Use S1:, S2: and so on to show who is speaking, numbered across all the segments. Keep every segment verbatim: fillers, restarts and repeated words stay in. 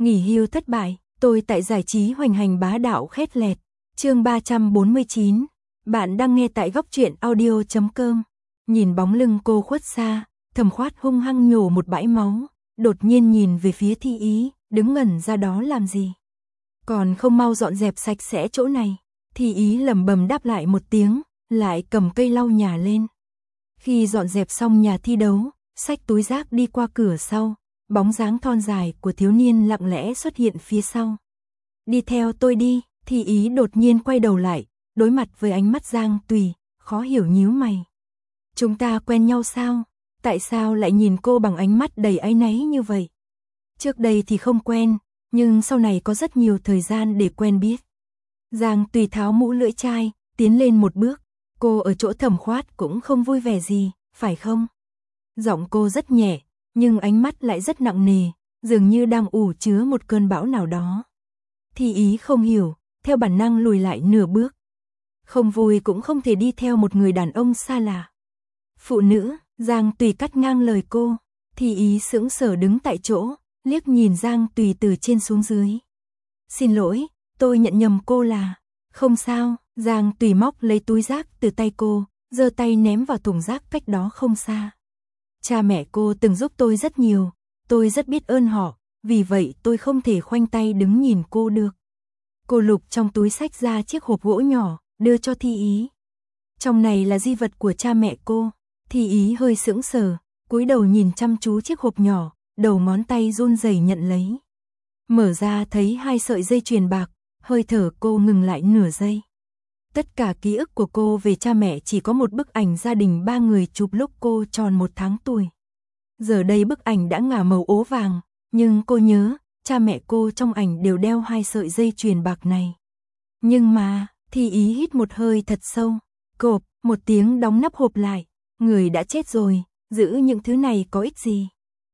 S1: Nghỉ hưu thất bại, tôi tại giải trí hoành hành bá đạo khét lẹt. Chương ba trăm bốn mươi chín. Bạn đang nghe tại góc truyện audio chấm com. Nhìn bóng lưng cô khuất xa, Thẩm Khoát hung hăng nhổ một bãi máu, đột nhiên nhìn về phía Thi Ý, đứng ngẩn ra đó làm gì? Còn không mau dọn dẹp sạch sẽ chỗ này. Thi Ý lẩm bẩm đáp lại một tiếng, lại cầm cây lau nhà lên. Khi dọn dẹp xong nhà thi đấu, xách túi rác đi qua cửa sau, bóng dáng thon dài của thiếu niên lặng lẽ xuất hiện phía sau. Đi theo tôi đi. Thi Ý đột nhiên quay đầu lại, đối mặt với ánh mắt Giang Tùy, khó hiểu nhíu mày. Chúng ta quen nhau sao? Tại sao lại nhìn cô bằng ánh mắt đầy áy náy như vậy? Trước đây thì không quen, nhưng sau này có rất nhiều thời gian để quen biết. Giang Tùy tháo mũ lưỡi chai, tiến lên một bước. Cô ở chỗ Thẩm Khoát cũng không vui vẻ gì, phải không? Giọng cô rất nhẹ, nhưng ánh mắt lại rất nặng nề, dường như đang ủ chứa một cơn bão nào đó. Thi Ý không hiểu, theo bản năng lùi lại nửa bước. Không vui cũng không thể đi theo một người đàn ông xa lạ. Phụ nữ, Giang Tùy cắt ngang lời cô. Thi Ý sững sờ đứng tại chỗ, liếc nhìn Giang Tùy từ trên xuống dưới. Xin lỗi, tôi nhận nhầm cô là... Không sao, Giang Tùy móc lấy túi rác từ tay cô, giơ tay ném vào thùng rác cách đó không xa. Cha mẹ cô từng giúp tôi rất nhiều, tôi rất biết ơn họ, vì vậy tôi không thể khoanh tay đứng nhìn cô được. Cô lục trong túi xách ra chiếc hộp gỗ nhỏ, đưa cho Thi Ý. Trong này là di vật của cha mẹ cô. Thi Ý hơi sững sờ, cúi đầu nhìn chăm chú chiếc hộp nhỏ, đầu ngón tay run rẩy nhận lấy. Mở ra thấy hai sợi dây chuyền bạc, hơi thở cô ngừng lại nửa giây. Tất cả ký ức của cô về cha mẹ chỉ có một bức ảnh gia đình ba người chụp lúc cô tròn một tháng tuổi. Giờ đây bức ảnh đã ngả màu ố vàng, nhưng cô nhớ, cha mẹ cô trong ảnh đều đeo hai sợi dây chuyền bạc này. Nhưng mà, Thi Ý hít một hơi thật sâu, cộp, một tiếng đóng nắp hộp lại, người đã chết rồi, giữ những thứ này có ích gì?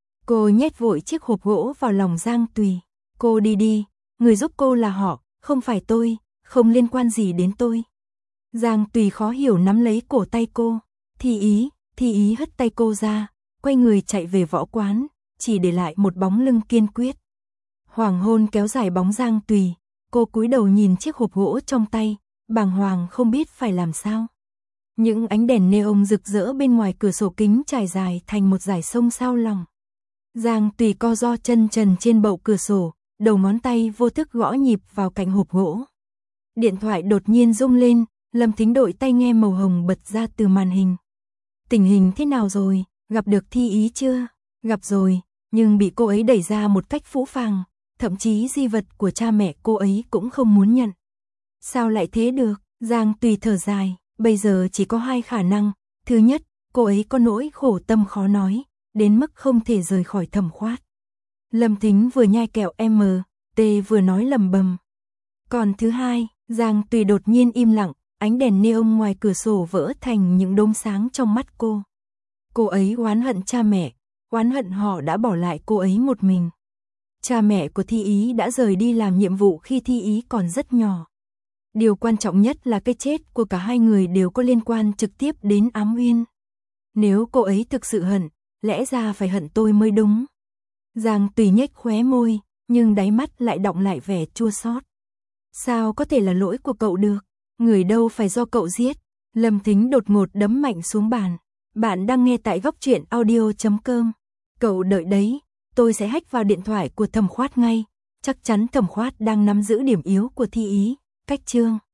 S1: Cô nhét vội chiếc hộp gỗ vào lòng Giang Tùy. Cô đi đi, người giúp cô là họ, không phải tôi, không liên quan gì đến tôi. Giang Tùy khó hiểu nắm lấy cổ tay cô. Thi Ý, Thi Ý hất tay cô ra, quay người chạy về võ quán, chỉ để lại một bóng lưng kiên quyết. Hoàng hôn kéo dài bóng Giang Tùy, cô cúi đầu nhìn chiếc hộp gỗ trong tay, bàng hoàng không biết phải làm sao. Những ánh đèn neon rực rỡ bên ngoài cửa sổ kính trải dài thành một dải sông sao lòng. Giang Tùy co ro chân trần trên bậu cửa sổ, đầu ngón tay vô thức gõ nhịp vào cạnh hộp gỗ. Điện thoại đột nhiên rung lên, Lâm Thính đội tai nghe màu hồng bật ra từ màn hình. Tình hình thế nào rồi, gặp được Thi Ý chưa? Gặp rồi, nhưng bị cô ấy đẩy ra một cách phũ phàng, thậm chí di vật của cha mẹ cô ấy cũng không muốn nhận. Sao lại thế được? Giang Tùy thở dài, bây giờ chỉ có hai khả năng. Thứ nhất, cô ấy có nỗi khổ tâm khó nói, đến mức không thể rời khỏi Thẩm Khoát. Lâm Thính vừa nhai kẹo M, T vừa nói lầm bầm. Còn thứ hai, Giang Tùy đột nhiên im lặng, ánh đèn neon ngoài cửa sổ vỡ thành những đốm sáng trong mắt cô. Cô ấy oán hận cha mẹ, oán hận họ đã bỏ lại cô ấy một mình. Cha mẹ của Thi Ý đã rời đi làm nhiệm vụ khi Thi Ý còn rất nhỏ. Điều quan trọng nhất là cái chết của cả hai người đều có liên quan trực tiếp đến Ám Uyên. Nếu cô ấy thực sự hận, lẽ ra phải hận tôi mới đúng. Giang Tùy nhếch khóe môi, nhưng đáy mắt lại đọng lại vẻ chua xót. Sao có thể là lỗi của cậu được? Người đâu phải do cậu giết. Lâm Thính đột ngột đấm mạnh xuống bàn. Bạn đang nghe tại góc truyện audio chấm com. Cậu đợi đấy, tôi sẽ hack vào điện thoại của Thẩm Khoát ngay. Chắc chắn Thẩm Khoát đang nắm giữ điểm yếu của Thi Ý. Cách chương